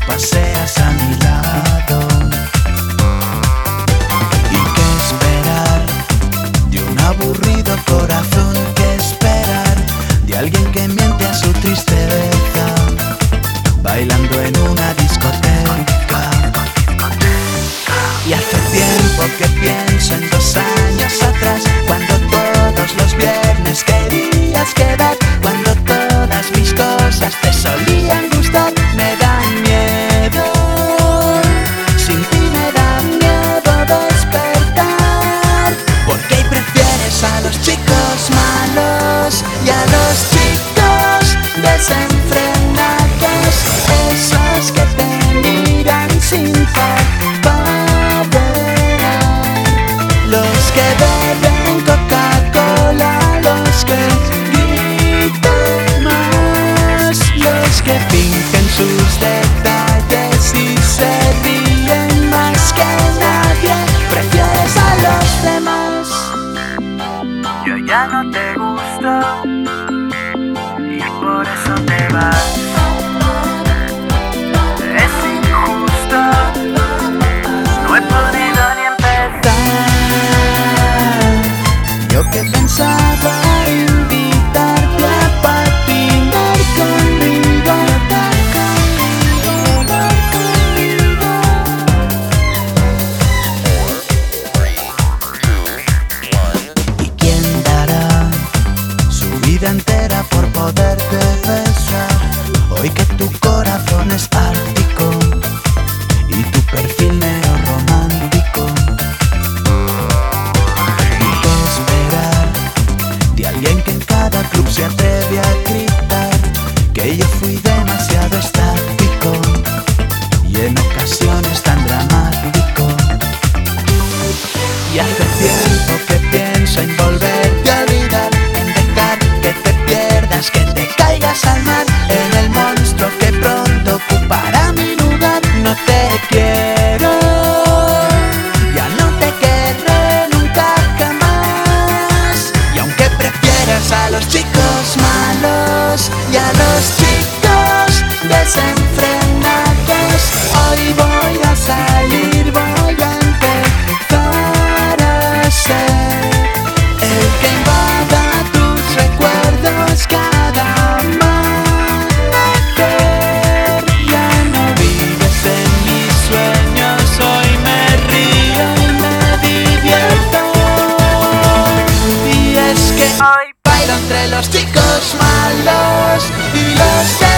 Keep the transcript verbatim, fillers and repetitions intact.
paseas a mi lado. ¿Y qué esperar de un aburrido corazón? ¿Qué esperar de alguien que miente a su tristeza, bailando en una discoteca? Y hace tiempo que pienso en dos años atrás, cuando todos los viernes querías quedar, cuando todas mis cosas te solían gustar. Me dan miedo, sin ti me da miedo despertar, porque ahí prefieres a los chicos malos y a los chicos desenfrenados, esos que te miran sin parpadear, los que beben Coca-Cola, los que gritan más, los que fingen sus detalles y se ríen más que nadie. Prefieres a los demás. Yo ya no te gusto y por eso te vas. Es injusto, no he podido ni empezar. Yo que pensaba invitarte a patinar conmigo, ¿y quién dará su vida entera por poderte besar? Hoy que tu corazón es ártico y tu perfil neorromántico. ¿Y qué esperar de alguien que en cada club se atreve a gritar que yo fui demasiado estático y en ocasiones tan dramático? Y hace tiempo que pienso en volverte a olvidar, en dejar que te pierdas, que te caigas al mar, en el monstruo que pronto ocupará mi lugar. No te quiero, ya no te querré nunca jamás. Y aunque prefieras a los chicos malos y a los chicos desenfrenados, hoy voy a salir, voy a empezar a ser el que invada tus recuerdos cada amanecer. Ya no vives en mis sueños, hoy me río y me divierto. Y es que hoy bailo entre los chicos malos y los